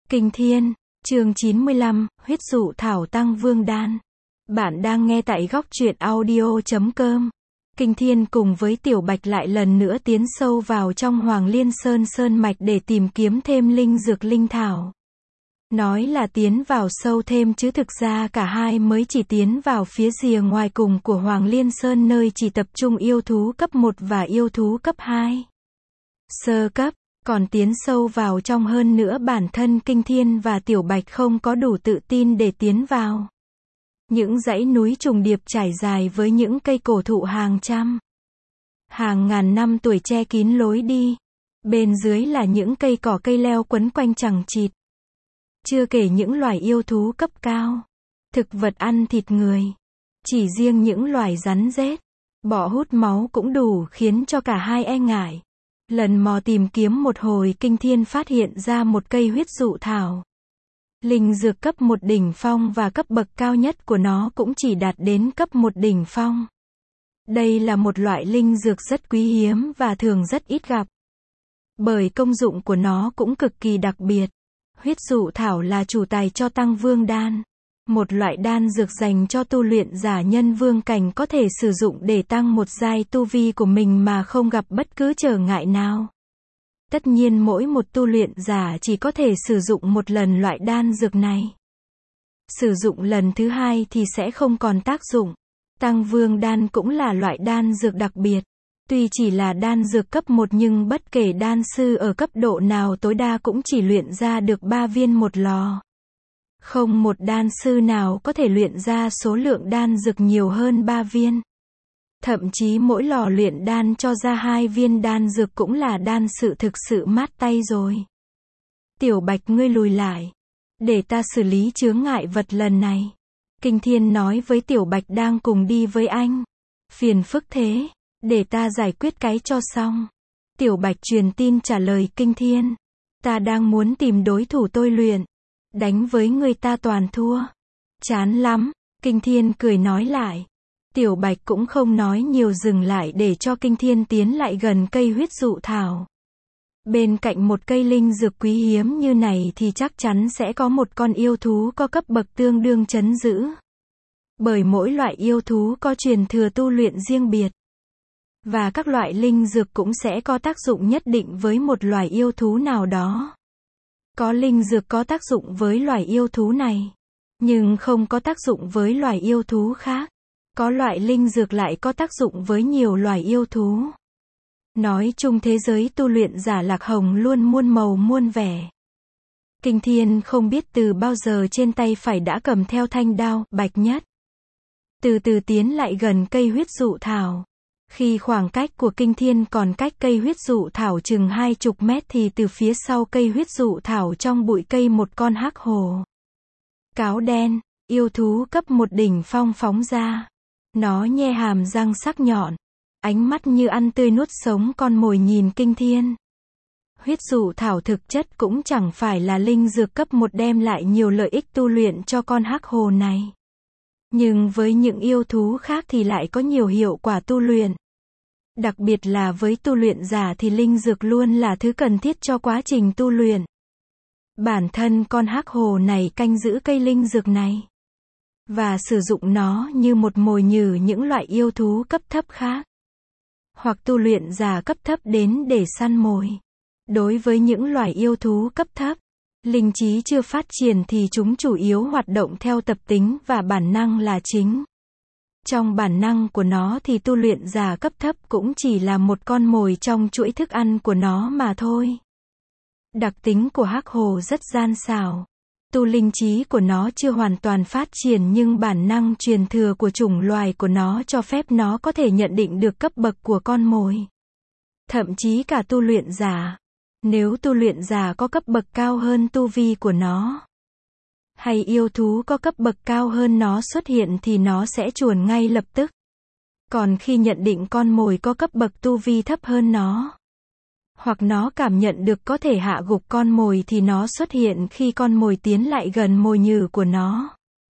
Kinh Thiên, chương 95, huyết dụ thảo tăng vương đan. Bạn đang nghe tại góc truyện audio.com. Kinh Thiên cùng với Tiểu Bạch lại lần nữa tiến sâu vào trong Hoàng Liên Sơn sơn mạch để tìm kiếm thêm linh dược linh thảo. Nói là tiến vào sâu thêm chứ thực ra cả hai mới chỉ tiến vào phía rìa ngoài cùng của Hoàng Liên Sơn nơi chỉ tập trung yêu thú cấp 1 và yêu thú cấp 2. Sơ cấp. Còn tiến sâu vào trong hơn nữa bản thân Kinh Thiên và Tiểu Bạch không có đủ tự tin để tiến vào. Những dãy núi trùng điệp trải dài với những cây cổ thụ hàng trăm, hàng ngàn năm tuổi che kín lối đi. Bên dưới là những cây cỏ cây leo quấn quanh chằng chịt. Chưa kể những loài yêu thú cấp cao, thực vật ăn thịt người. Chỉ riêng những loài rắn rết, bọ hút máu cũng đủ khiến cho cả hai e ngại. Lần mò tìm kiếm một hồi Kinh Thiên phát hiện ra một cây huyết dụ thảo. Linh dược cấp 1 đỉnh phong và cấp bậc cao nhất của nó cũng chỉ đạt đến cấp 1 đỉnh phong. Đây là một loại linh dược rất quý hiếm và thường rất ít gặp. Bởi công dụng của nó cũng cực kỳ đặc biệt. Huyết dụ thảo là chủ tài cho tăng vương đan. Một loại đan dược dành cho tu luyện giả nhân vương cảnh có thể sử dụng để tăng một giai tu vi của mình mà không gặp bất cứ trở ngại nào. Tất nhiên mỗi một tu luyện giả chỉ có thể sử dụng một lần loại đan dược này. Sử dụng lần thứ hai thì sẽ không còn tác dụng. Tăng vương đan cũng là loại đan dược đặc biệt. Tuy chỉ là đan dược cấp 1 nhưng bất kể đan sư ở cấp độ nào tối đa cũng chỉ luyện ra được 3 viên một lò. Không một đan sư nào có thể luyện ra số lượng đan dược nhiều hơn 3 viên. Thậm chí mỗi lò luyện đan cho ra 2 viên đan dược cũng là đan sự thực sự mát tay rồi. Tiểu Bạch ngươi lùi lại. Để ta xử lý chướng ngại vật lần này. Kinh Thiên nói với Tiểu Bạch đang cùng đi với anh. Phiền phức thế. Để ta giải quyết cái cho xong. Tiểu Bạch truyền tin trả lời Kinh Thiên. Ta đang muốn tìm đối thủ tôi luyện. Đánh với người ta toàn thua. Chán lắm. Kinh Thiên cười nói lại. Tiểu Bạch cũng không nói nhiều dừng lại để cho Kinh Thiên tiến lại gần cây huyết dụ thảo. Bên cạnh một cây linh dược quý hiếm như này thì chắc chắn sẽ có một con yêu thú có cấp bậc tương đương trấn giữ. Bởi mỗi loại yêu thú có truyền thừa tu luyện riêng biệt. Và các loại linh dược cũng sẽ có tác dụng nhất định với một loài yêu thú nào đó. Có linh dược có tác dụng với loài yêu thú này, nhưng không có tác dụng với loài yêu thú khác. Có loại linh dược lại có tác dụng với nhiều loài yêu thú. Nói chung thế giới tu luyện giả Lạc Hồng luôn muôn màu muôn vẻ. Kinh Thiên không biết từ bao giờ trên tay phải đã cầm theo thanh đao bạch nhất. Từ từ tiến lại gần cây huyết dụ thảo. Khi khoảng cách của Kinh Thiên còn cách cây huyết dụ thảo chừng 20 mét thì từ phía sau cây huyết dụ thảo trong bụi cây một con hắc hổ cáo đen, yêu thú cấp 1 đỉnh phong phóng ra. Nó nhe hàm răng sắc nhọn, ánh mắt như ăn tươi nuốt sống con mồi nhìn Kinh Thiên. Huyết dụ thảo thực chất cũng chẳng phải là linh dược cấp 1 đem lại nhiều lợi ích tu luyện cho con hắc hổ này. Nhưng với những yêu thú khác thì lại có nhiều hiệu quả tu luyện. Đặc biệt là với tu luyện giả thì linh dược luôn là thứ cần thiết cho quá trình tu luyện. Bản thân con hắc hổ này canh giữ cây linh dược này. Và sử dụng nó như một mồi nhử những loại yêu thú cấp thấp khác. Hoặc tu luyện giả cấp thấp đến để săn mồi. Đối với những loài yêu thú cấp thấp, linh trí chưa phát triển thì chúng chủ yếu hoạt động theo tập tính và bản năng là chính. Trong bản năng của nó thì tu luyện giả cấp thấp cũng chỉ là một con mồi trong chuỗi thức ăn của nó mà thôi. Đặc tính của hắc hổ rất gian xảo. Tu linh trí của nó chưa hoàn toàn phát triển nhưng bản năng truyền thừa của chủng loài của nó cho phép nó có thể nhận định được cấp bậc của con mồi. Thậm chí cả tu luyện giả. Nếu tu luyện giả có cấp bậc cao hơn tu vi của nó, hay yêu thú có cấp bậc cao hơn nó xuất hiện thì nó sẽ chuồn ngay lập tức. Còn khi nhận định con mồi có cấp bậc tu vi thấp hơn nó, hoặc nó cảm nhận được có thể hạ gục con mồi thì nó xuất hiện khi con mồi tiến lại gần mồi nhử của nó.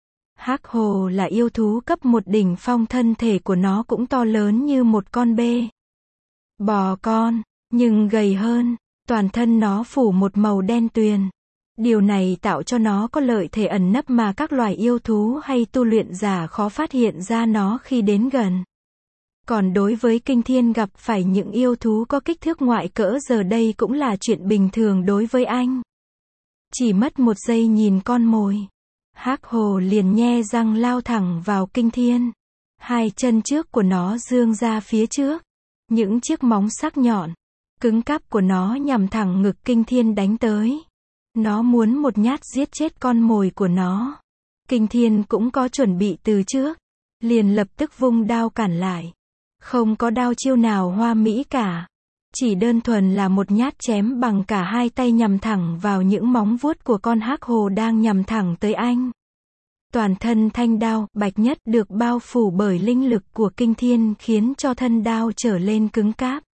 Hắc hổ là yêu thú cấp 1 đỉnh phong, thân thể của nó cũng to lớn như một con bê bò con, nhưng gầy hơn. Toàn thân nó phủ một màu đen tuyền. Điều này tạo cho nó có lợi thế ẩn nấp mà các loài yêu thú hay tu luyện giả khó phát hiện ra nó khi đến gần. Còn đối với Kinh Thiên gặp phải những yêu thú có kích thước ngoại cỡ giờ đây cũng là chuyện bình thường đối với anh. Chỉ mất một giây nhìn con mồi, Hắc Hổ liền nhe răng lao thẳng vào Kinh Thiên. Hai chân trước của nó dương ra phía trước. Những chiếc móng sắc nhọn, cứng cáp của nó nhằm thẳng ngực Kinh Thiên đánh tới. Nó muốn một nhát giết chết con mồi của nó. Kinh Thiên cũng có chuẩn bị từ trước, liền lập tức vung đao cản lại. Không có đao chiêu nào hoa mỹ cả. Chỉ đơn thuần là một nhát chém bằng cả hai tay nhằm thẳng vào những móng vuốt của con Hắc Hổ đang nhằm thẳng tới anh. Toàn thân thanh đao, bạch nhất được bao phủ bởi linh lực của Kinh Thiên khiến cho thân đao trở lên cứng cáp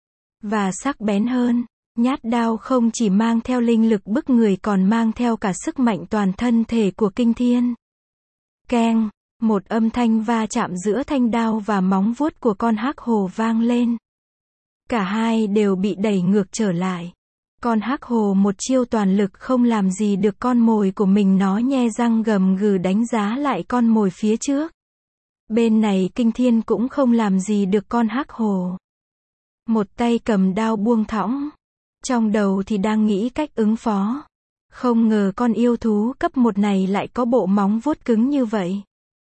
và sắc bén hơn. Nhát đao không chỉ mang theo linh lực bức người còn mang theo cả sức mạnh toàn thân thể của Kinh Thiên. Keng, một âm thanh va chạm giữa thanh đao và móng vuốt của con Hắc Hổ vang lên. Cả hai đều bị đẩy ngược trở lại. Con Hắc Hổ một chiêu toàn lực không làm gì được con mồi của mình, nó nhe răng gầm gừ đánh giá lại con mồi phía trước. Bên này Kinh Thiên cũng không làm gì được con Hắc Hổ. Một tay cầm đao buông thõng, trong đầu thì đang nghĩ cách ứng phó. Không ngờ con yêu thú cấp 1 này lại có bộ móng vuốt cứng như vậy.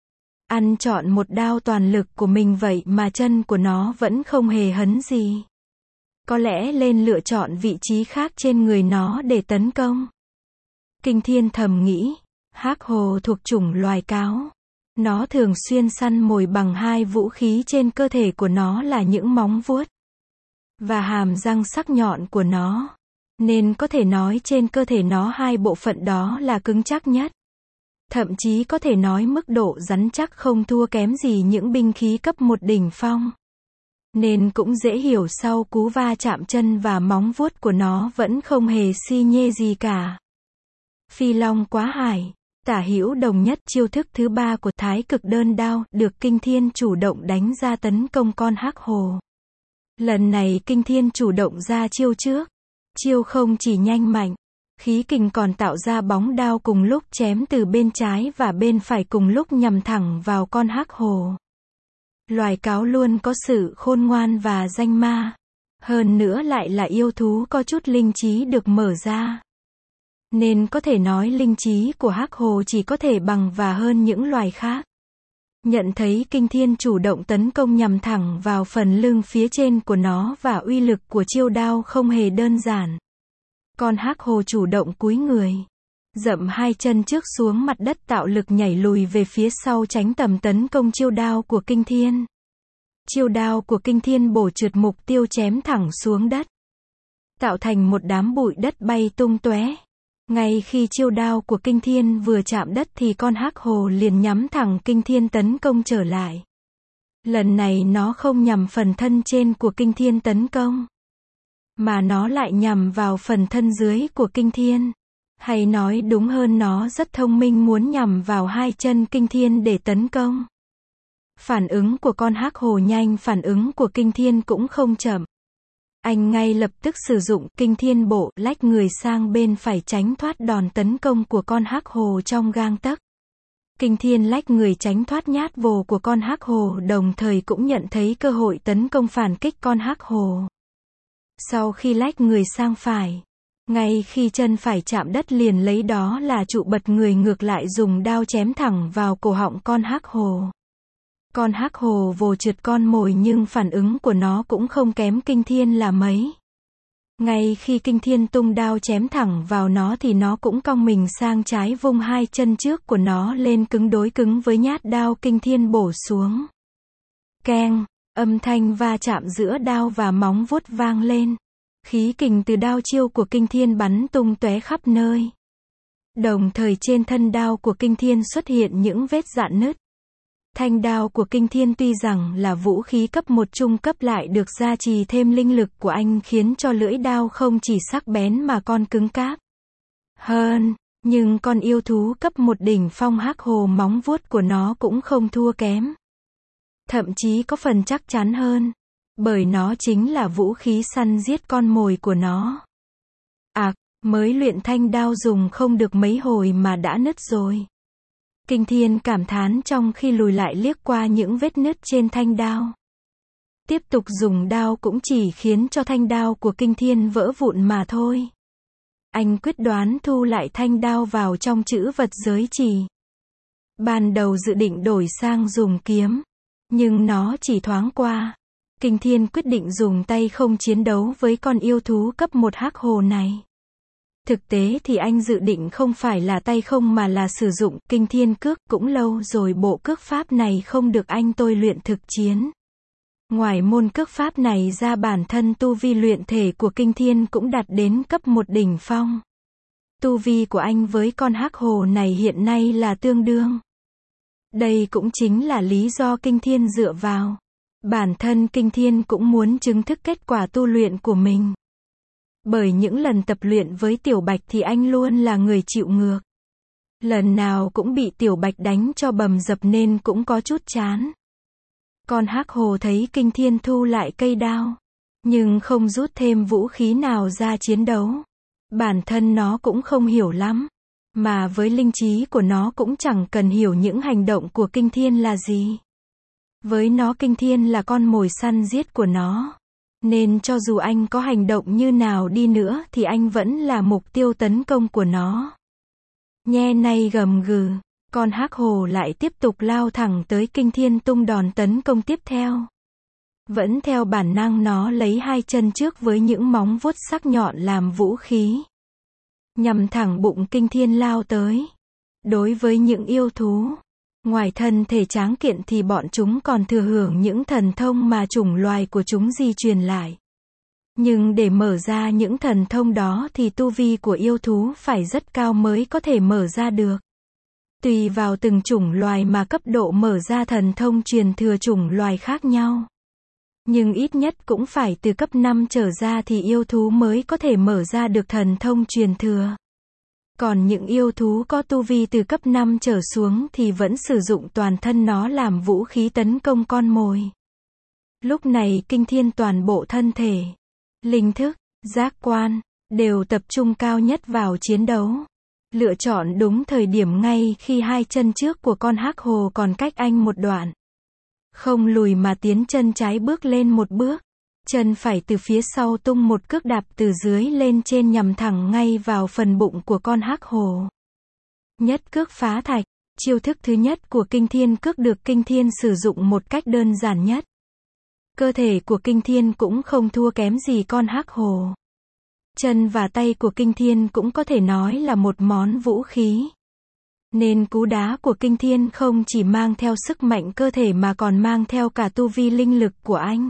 Ăn trọn một đao toàn lực của mình vậy mà chân của nó vẫn không hề hấn gì. Có lẽ lên lựa chọn vị trí khác trên người nó để tấn công. Kinh Thiên thầm nghĩ, Hắc Hổ thuộc chủng loài cáo. Nó thường xuyên săn mồi bằng hai vũ khí trên cơ thể của nó là những móng vuốt và hàm răng sắc nhọn của nó. Nên có thể nói trên cơ thể nó hai bộ phận đó là cứng chắc nhất. Thậm chí có thể nói mức độ rắn chắc không thua kém gì những binh khí cấp 1 đỉnh phong. Nên cũng dễ hiểu sau cú va chạm chân và móng vuốt của nó vẫn không hề si nhê gì cả. Phi Long Quá Hải, tả hữu đồng nhất, chiêu thức thứ 3 của Thái Cực Đơn Đao được Kinh Thiên chủ động đánh ra tấn công con Hắc Hổ. Lần này Kinh Thiên chủ động ra chiêu trước. Chiêu không chỉ nhanh mạnh, khí kình còn tạo ra bóng đao cùng lúc chém từ bên trái và bên phải cùng lúc nhằm thẳng vào con Hắc Hổ. Loài cáo luôn có sự khôn ngoan và danh ma. Hơn nữa lại là yêu thú có chút linh trí được mở ra. Nên có thể nói linh trí của Hắc Hổ chỉ có thể bằng và hơn những loài khác. Nhận thấy Kinh Thiên chủ động tấn công nhằm thẳng vào phần lưng phía trên của nó và uy lực của chiêu đao không hề đơn giản. Con Hắc Hổ chủ động cúi người, dậm hai chân trước xuống mặt đất tạo lực nhảy lùi về phía sau tránh tầm tấn công chiêu đao của Kinh Thiên. Chiêu đao của Kinh Thiên bổ trượt mục tiêu chém thẳng xuống đất, tạo thành một đám bụi đất bay tung tóe. Ngay khi chiêu đao của Kinh Thiên vừa chạm đất thì con Hắc Hổ liền nhắm thẳng Kinh Thiên tấn công trở lại. Lần này nó không nhằm phần thân trên của Kinh Thiên tấn công, mà nó lại nhằm vào phần thân dưới của Kinh Thiên. Hay nói đúng hơn nó rất thông minh muốn nhằm vào hai chân Kinh Thiên để tấn công. Phản ứng của con Hắc Hổ nhanh, phản ứng của Kinh Thiên cũng không chậm. Anh ngay lập tức sử dụng Kinh Thiên bộ, lách người sang bên phải tránh thoát đòn tấn công của con Hắc Hổ trong gang tấc. Kinh Thiên lách người tránh thoát nhát vồ của con Hắc Hổ, đồng thời cũng nhận thấy cơ hội tấn công phản kích con Hắc Hổ. Sau khi lách người sang phải, ngay khi chân phải chạm đất liền lấy đó là trụ bật người ngược lại dùng đao chém thẳng vào cổ họng con Hắc Hổ. Con Hắc Hổ vồ trượt con mồi nhưng phản ứng của nó cũng không kém Kinh Thiên là mấy. Ngay khi Kinh Thiên tung đao chém thẳng vào nó thì nó cũng cong mình sang trái vung hai chân trước của nó lên cứng đối cứng với nhát đao Kinh Thiên bổ xuống. Keng, âm thanh va chạm giữa đao và móng vuốt vang lên. Khí kình từ đao chiêu của Kinh Thiên bắn tung tóe khắp nơi. Đồng thời trên thân đao của Kinh Thiên xuất hiện những vết rạn nứt. Thanh đao của Kinh Thiên tuy rằng là vũ khí cấp 1 trung cấp lại được gia trì thêm linh lực của anh khiến cho lưỡi đao không chỉ sắc bén mà còn cứng cáp hơn. Nhưng con yêu thú cấp 1 đỉnh phong Hắc Hổ móng vuốt của nó cũng không thua kém. Thậm chí có phần chắc chắn hơn. Bởi nó chính là vũ khí săn giết con mồi của nó. Mới luyện thanh đao dùng không được mấy hồi mà đã nứt rồi. Kinh Thiên cảm thán trong khi lùi lại liếc qua những vết nứt trên thanh đao. Tiếp tục dùng đao cũng chỉ khiến cho thanh đao của Kinh Thiên vỡ vụn mà thôi. Anh quyết đoán thu lại thanh đao vào trong trữ vật giới chỉ. Ban đầu dự định đổi sang dùng kiếm, nhưng nó chỉ thoáng qua. Kinh Thiên quyết định dùng tay không chiến đấu với con yêu thú cấp 1 hắc hồ này. Thực tế thì anh dự định không phải là tay không mà là sử dụng Kinh Thiên cước, cũng lâu rồi bộ cước pháp này không được anh tôi luyện thực chiến. Ngoài môn cước pháp này ra bản thân tu vi luyện thể của Kinh Thiên cũng đạt đến cấp 1 đỉnh phong. Tu vi của anh với con hắc hồ này hiện nay là tương đương. Đây cũng chính là lý do Kinh Thiên dựa vào. Bản thân Kinh Thiên cũng muốn chứng thức kết quả tu luyện của mình. Bởi những lần tập luyện với Tiểu Bạch thì anh luôn là người chịu ngược. Lần nào cũng bị Tiểu Bạch đánh cho bầm dập nên cũng có chút chán. Con hắc hồ thấy Kinh Thiên thu lại cây đao, nhưng không rút thêm vũ khí nào ra chiến đấu. Bản thân nó cũng không hiểu lắm. Mà với linh trí của nó cũng chẳng cần hiểu những hành động của Kinh Thiên là gì. Với nó Kinh Thiên là con mồi săn giết của nó. Nên cho dù anh có hành động như nào đi nữa thì anh vẫn là mục tiêu tấn công của nó. Nhe nay gầm gừ, con hắc hồ lại tiếp tục lao thẳng tới Kinh Thiên tung đòn tấn công tiếp theo. Vẫn theo bản năng nó lấy hai chân trước với những móng vuốt sắc nhọn làm vũ khí. Nhằm thẳng bụng Kinh Thiên lao tới. Đối với những yêu thú, ngoài thân thể tráng kiện thì bọn chúng còn thừa hưởng những thần thông mà chủng loài của chúng di truyền lại. Nhưng để mở ra những thần thông đó thì tu vi của yêu thú phải rất cao mới có thể mở ra được. Tùy vào từng chủng loài mà cấp độ mở ra thần thông truyền thừa chủng loài khác nhau. Nhưng ít nhất cũng phải từ cấp 5 trở ra thì yêu thú mới có thể mở ra được thần thông truyền thừa. Còn những yêu thú có tu vi từ cấp 5 trở xuống thì vẫn sử dụng toàn thân nó làm vũ khí tấn công con mồi. Lúc này Kinh Thiên toàn bộ thân thể, linh thức, giác quan, đều tập trung cao nhất vào chiến đấu. Lựa chọn đúng thời điểm ngay khi hai chân trước của con hắc hồ còn cách anh một đoạn. Không lùi mà tiến chân trái bước lên một bước. Chân phải từ phía sau tung một cước đạp từ dưới lên trên nhằm thẳng ngay vào phần bụng của con hắc hồ. Nhất cước phá thạch, chiêu thức thứ nhất của Kinh Thiên cước được Kinh Thiên sử dụng một cách đơn giản nhất. Cơ thể của Kinh Thiên cũng không thua kém gì con hắc hồ. Chân và tay của Kinh Thiên cũng có thể nói là một món vũ khí. Nên cú đá của Kinh Thiên không chỉ mang theo sức mạnh cơ thể mà còn mang theo cả tu vi linh lực của anh.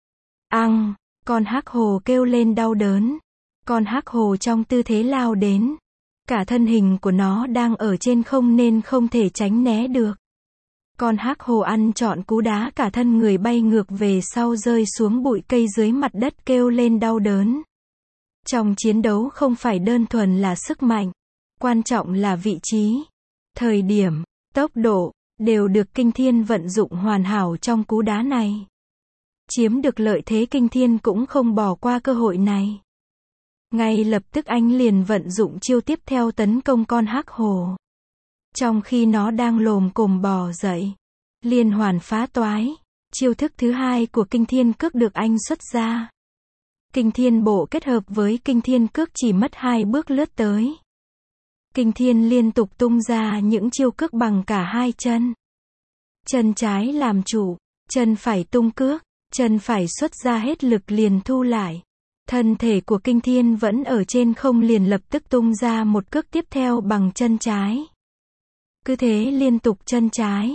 Con hắc hồ kêu lên đau đớn. Con hắc hồ trong tư thế lao đến. Cả thân hình của nó đang ở trên không nên không thể tránh né được. Con hắc hồ ăn trọn cú đá cả thân người bay ngược về sau rơi xuống bụi cây dưới mặt đất kêu lên đau đớn. Trong chiến đấu không phải đơn thuần là sức mạnh. Quan trọng là vị trí, thời điểm, tốc độ, đều được Kinh Thiên vận dụng hoàn hảo trong cú đá này. Chiếm được lợi thế Kinh Thiên cũng không bỏ qua cơ hội này. Ngay lập tức anh liền vận dụng chiêu tiếp theo tấn công con hắc hồ. Trong khi nó đang lồm cồm bò dậy, liên hoàn phá toái, chiêu thức thứ hai của Kinh Thiên cước được anh xuất ra. Kinh Thiên bộ kết hợp với Kinh Thiên cước chỉ mất 2 bước lướt tới. Kinh Thiên liên tục tung ra những chiêu cước bằng cả hai chân. Chân trái làm chủ, chân phải tung cước, chân phải xuất ra hết lực liền thu lại. Thân thể của Kinh Thiên vẫn ở trên không liền lập tức tung ra một cước tiếp theo bằng chân trái. Cứ thế liên tục chân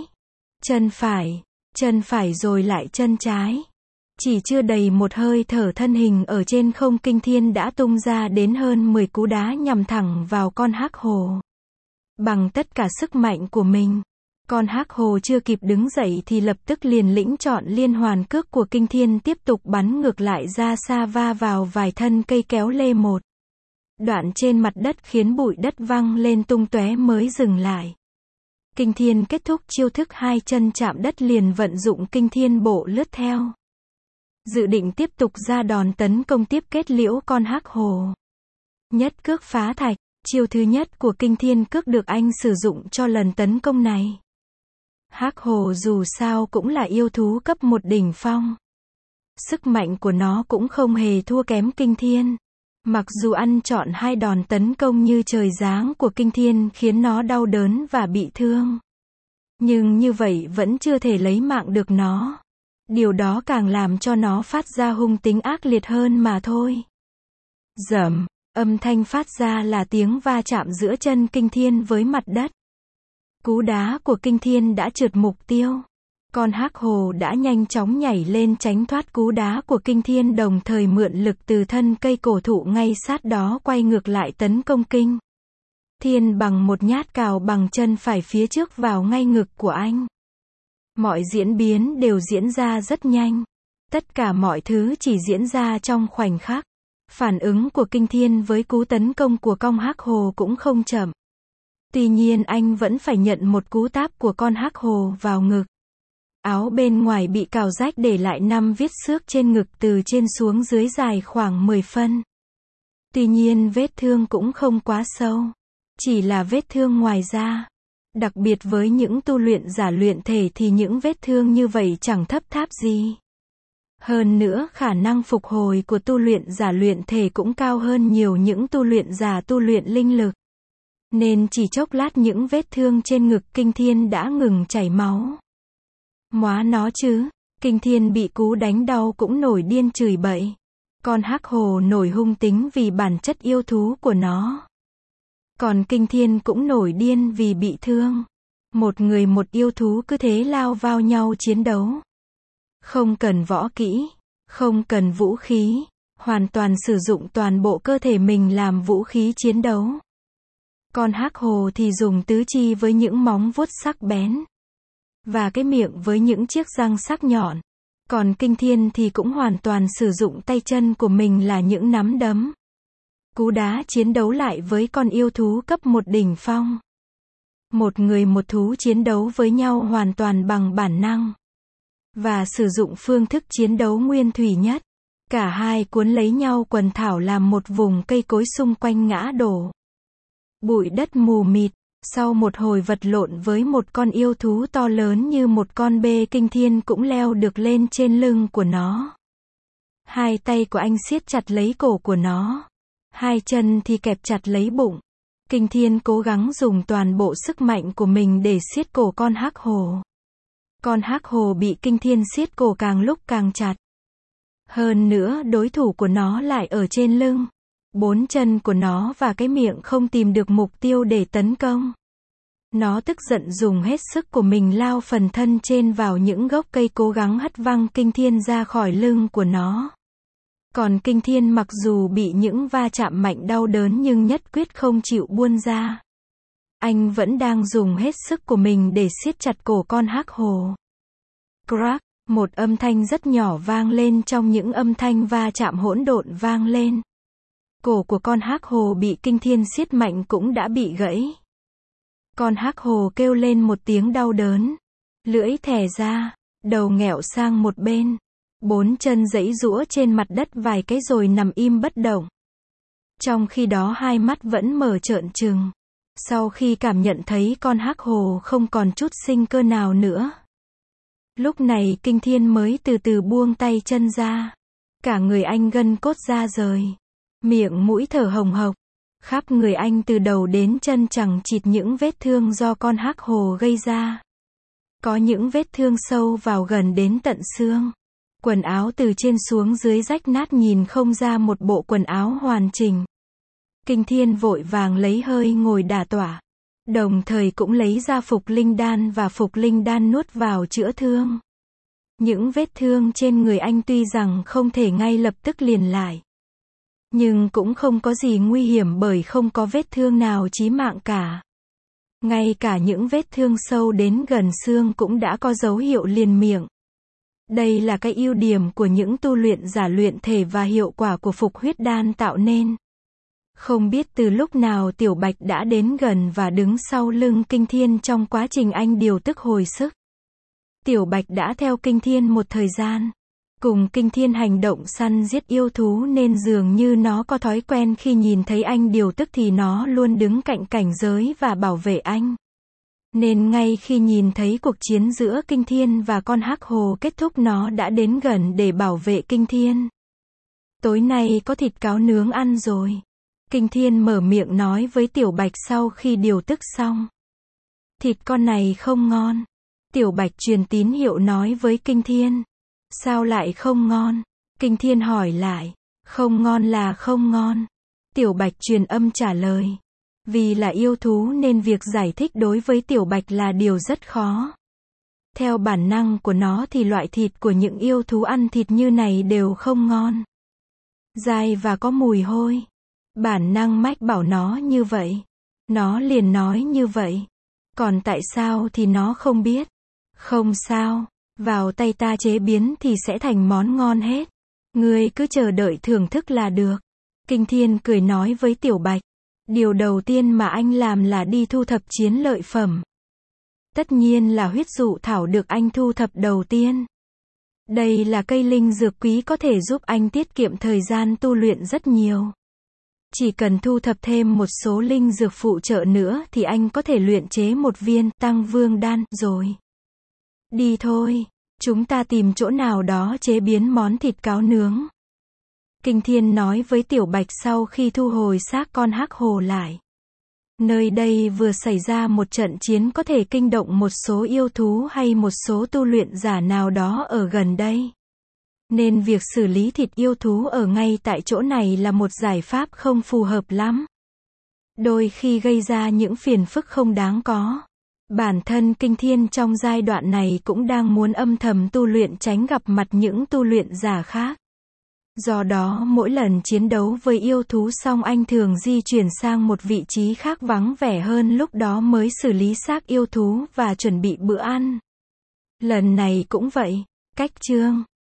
phải rồi lại chân trái. Chỉ chưa đầy một hơi thở thân hình ở trên không Kinh Thiên đã tung ra đến hơn 10 cú đá nhằm thẳng vào con hắc hồ. Bằng tất cả sức mạnh của mình, con hắc hồ chưa kịp đứng dậy thì lập tức liền lĩnh chọn liên hoàn cước của Kinh Thiên tiếp tục bắn ngược lại ra xa va vào vài thân cây kéo lê một đoạn trên mặt đất khiến bụi đất văng lên tung tóe mới dừng lại. Kinh Thiên kết thúc chiêu thức hai chân chạm đất liền vận dụng Kinh Thiên bộ lướt theo. Dự định tiếp tục ra đòn tấn công tiếp kết liễu con hắc hồ. Nhất cước phá thạch, chiêu thứ nhất của kinh thiên cước được anh sử dụng cho lần tấn công này. Hắc hồ dù sao cũng là yêu thú cấp 1 đỉnh phong. Sức mạnh của nó cũng không hề thua kém kinh thiên. Mặc dù ăn trọn 2 đòn tấn công như trời giáng của kinh thiên khiến nó đau đớn và bị thương. Nhưng như vậy vẫn chưa thể lấy mạng được nó. Điều đó càng làm cho nó phát ra hung tính ác liệt hơn mà thôi. Rầm, âm thanh phát ra là tiếng va chạm giữa chân kinh thiên với mặt đất. Cú đá của kinh thiên đã trượt mục tiêu. Con hắc hồ đã nhanh chóng nhảy lên tránh thoát cú đá của kinh thiên, đồng thời mượn lực từ thân cây cổ thụ ngay sát đó quay ngược lại tấn công kinh thiên bằng một nhát cào bằng chân phải phía trước vào ngay ngực của anh. Mọi diễn biến đều diễn ra rất nhanh. Tất cả mọi thứ chỉ diễn ra trong khoảnh khắc. Phản ứng của kinh thiên với cú tấn công của con hắc hồ cũng không chậm. Tuy nhiên anh vẫn phải nhận một cú táp của con hắc hồ vào ngực. Áo bên ngoài bị cào rách để lại 5 vết xước trên ngực từ trên xuống dưới dài khoảng 10 phân. Tuy nhiên vết thương cũng không quá sâu. Chỉ là vết thương ngoài da. Đặc biệt với những tu luyện giả luyện thể thì những vết thương như vậy chẳng thấp tháp gì. Hơn nữa khả năng phục hồi của tu luyện giả luyện thể cũng cao hơn nhiều những tu luyện giả tu luyện linh lực. Nên chỉ chốc lát những vết thương trên ngực kinh thiên đã ngừng chảy máu. Móa nó chứ, kinh thiên bị cú đánh đau cũng nổi điên chửi bậy. Con hắc hồ nổi hung tính vì bản chất yêu thú của nó. Còn kinh thiên cũng nổi điên vì bị thương. Một người một yêu thú cứ thế lao vào nhau chiến đấu. Không cần võ kỹ, không cần vũ khí, hoàn toàn sử dụng toàn bộ cơ thể mình làm vũ khí chiến đấu. Con hắc hồ thì dùng tứ chi với những móng vuốt sắc bén. Và cái miệng với những chiếc răng sắc nhọn. Còn kinh thiên thì cũng hoàn toàn sử dụng tay chân của mình là những nắm đấm. Cú đá chiến đấu lại với con yêu thú cấp 1 đỉnh phong. Một người một thú chiến đấu với nhau hoàn toàn bằng bản năng. Và sử dụng phương thức chiến đấu nguyên thủy nhất. Cả hai cuốn lấy nhau quần thảo làm một vùng cây cối xung quanh ngã đổ. Bụi đất mù mịt. Sau một hồi vật lộn với một con yêu thú to lớn như một con bê, kinh thiên cũng leo được lên trên lưng của nó. Hai tay của anh siết chặt lấy cổ của nó. Hai chân thì kẹp chặt lấy bụng. Kinh thiên cố gắng dùng toàn bộ sức mạnh của mình để siết cổ con hắc hồ. Con hắc hồ bị kinh thiên siết cổ càng lúc càng chặt. Hơn nữa đối thủ của nó lại ở trên lưng. 4 chân của nó và cái miệng không tìm được mục tiêu để tấn công. Nó tức giận dùng hết sức của mình lao phần thân trên vào những gốc cây, cố gắng hất văng kinh thiên ra khỏi lưng của nó. Còn kinh thiên mặc dù bị những va chạm mạnh đau đớn nhưng nhất quyết không chịu buông ra. Anh vẫn đang dùng hết sức của mình để siết chặt cổ con hắc hồ. Crack, một âm thanh rất nhỏ vang lên trong những âm thanh va chạm hỗn độn vang lên. Cổ của con hắc hồ bị kinh thiên siết mạnh cũng đã bị gãy. Con hắc hồ kêu lên một tiếng đau đớn. Lưỡi thè ra, đầu nghẹo sang một bên. 4 chân giãy giũa trên mặt đất vài cái rồi nằm im bất động. Trong khi đó hai mắt vẫn mở trợn trừng. Sau khi cảm nhận thấy con hắc hồ không còn chút sinh cơ nào nữa. Lúc này kinh thiên mới từ từ buông tay chân ra. Cả người anh gân cốt ra rời. Miệng mũi thở hồng hộc. Khắp người anh từ đầu đến chân chẳng chịt những vết thương do con hắc hồ gây ra. Có những vết thương sâu vào gần đến tận xương. Quần áo từ trên xuống dưới rách nát, nhìn không ra một bộ quần áo hoàn chỉnh. Kinh thiên vội vàng lấy hơi ngồi đả tọa. Đồng thời cũng lấy ra phục linh đan và phục linh đan nuốt vào chữa thương. Những vết thương trên người anh tuy rằng không thể ngay lập tức liền lại. Nhưng cũng không có gì nguy hiểm bởi không có vết thương nào chí mạng cả. Ngay cả những vết thương sâu đến gần xương cũng đã có dấu hiệu liền miệng. Đây là cái ưu điểm của những tu luyện giả luyện thể và hiệu quả của phục huyết đan tạo nên. Không biết từ lúc nào Tiểu Bạch đã đến gần và đứng sau lưng kinh thiên trong quá trình anh điều tức hồi sức. Tiểu Bạch đã theo kinh thiên một thời gian. cùng Kinh Thiên hành động săn giết yêu thú nên dường như nó có thói quen khi nhìn thấy anh điều tức thì nó luôn đứng cạnh cảnh giới và bảo vệ anh. Nên ngay khi nhìn thấy cuộc chiến giữa Kinh Thiên và con hắc hồ kết thúc nó đã đến gần để bảo vệ Kinh Thiên. Tối nay có thịt cáo nướng ăn rồi. Kinh Thiên mở miệng nói với Tiểu Bạch sau khi điều tức xong. Thịt con này không ngon. Tiểu Bạch truyền tín hiệu nói với Kinh Thiên. Sao lại không ngon? Kinh Thiên hỏi lại. Không ngon là không ngon. Tiểu Bạch truyền âm trả lời. Vì là yêu thú nên việc giải thích đối với Tiểu Bạch là điều rất khó. Theo bản năng của nó thì loại thịt của những yêu thú ăn thịt như này đều không ngon. Dai và có mùi hôi. Bản năng mách bảo nó như vậy. Nó liền nói như vậy. Còn tại sao thì nó không biết. Không sao, vào tay ta chế biến thì sẽ thành món ngon hết. Ngươi cứ chờ đợi thưởng thức là được. Kinh Thiên cười nói với Tiểu Bạch. Điều đầu tiên mà anh làm là đi thu thập chiến lợi phẩm. Tất nhiên là huyết dụ thảo được anh thu thập đầu tiên. Đây là cây linh dược quý có thể giúp anh tiết kiệm thời gian tu luyện rất nhiều. Chỉ cần thu thập thêm một số linh dược phụ trợ nữa thì anh có thể luyện chế một viên Tăng Vương Đan rồi. Đi thôi, chúng ta tìm chỗ nào đó chế biến món thịt cáo nướng. Kinh Thiên nói với Tiểu Bạch sau khi thu hồi xác con hắc hồ lại. Nơi đây vừa xảy ra một trận chiến có thể kinh động một số yêu thú hay một số tu luyện giả nào đó ở gần đây. Nên việc xử lý thịt yêu thú ở ngay tại chỗ này là một giải pháp không phù hợp lắm. Đôi khi gây ra những phiền phức không đáng có. Bản thân Kinh Thiên trong giai đoạn này cũng đang muốn âm thầm tu luyện tránh gặp mặt những tu luyện giả khác. Do đó mỗi lần chiến đấu với yêu thú xong anh thường di chuyển sang một vị trí khác vắng vẻ hơn lúc đó mới xử lý xác yêu thú và chuẩn bị bữa ăn. Lần này cũng vậy. Cách chương